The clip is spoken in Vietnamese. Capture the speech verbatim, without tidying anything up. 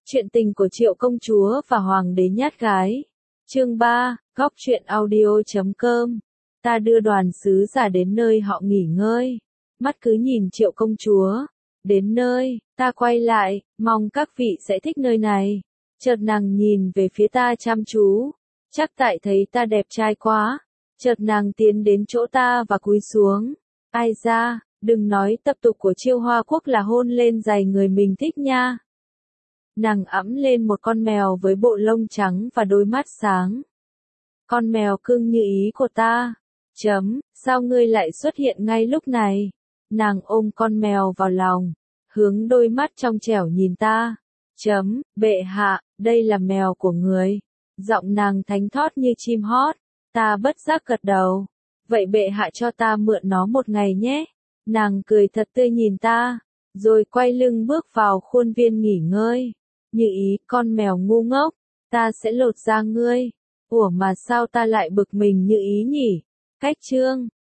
Chuyện tình của Triệu công chúa và Hoàng đế nhát gái. Chương ba, góc truyện audio chấm com. Ta đưa đoàn sứ giả đến nơi họ nghỉ ngơi. Mắt cứ nhìn Triệu công chúa. Đến nơi, ta quay lại, mong các vị sẽ thích nơi này. Chợt nàng nhìn về phía ta chăm chú. Chắc tại thấy ta đẹp trai quá. Chợt nàng tiến đến chỗ ta và cúi xuống. Ai da, đừng nói tập tục của Chiêu Hoa Quốc là hôn lên giày người mình thích nha. Nàng ẵm lên một con mèo với bộ lông trắng và đôi mắt sáng. Con mèo cưng như ý của ta. Chấm, sao ngươi lại xuất hiện ngay lúc này? Nàng ôm con mèo vào lòng, hướng đôi mắt trong trẻo nhìn ta. Chấm, bệ hạ, đây là mèo của người. Giọng nàng thánh thót như chim hót. Ta bất giác gật đầu. Vậy bệ hạ cho ta mượn nó một ngày nhé. Nàng cười thật tươi nhìn ta, rồi quay lưng bước vào khuôn viên nghỉ ngơi. Như ý, con mèo ngu ngốc, ta sẽ lột da ngươi. Ủa mà sao ta lại bực mình như ý nhỉ? Cách chương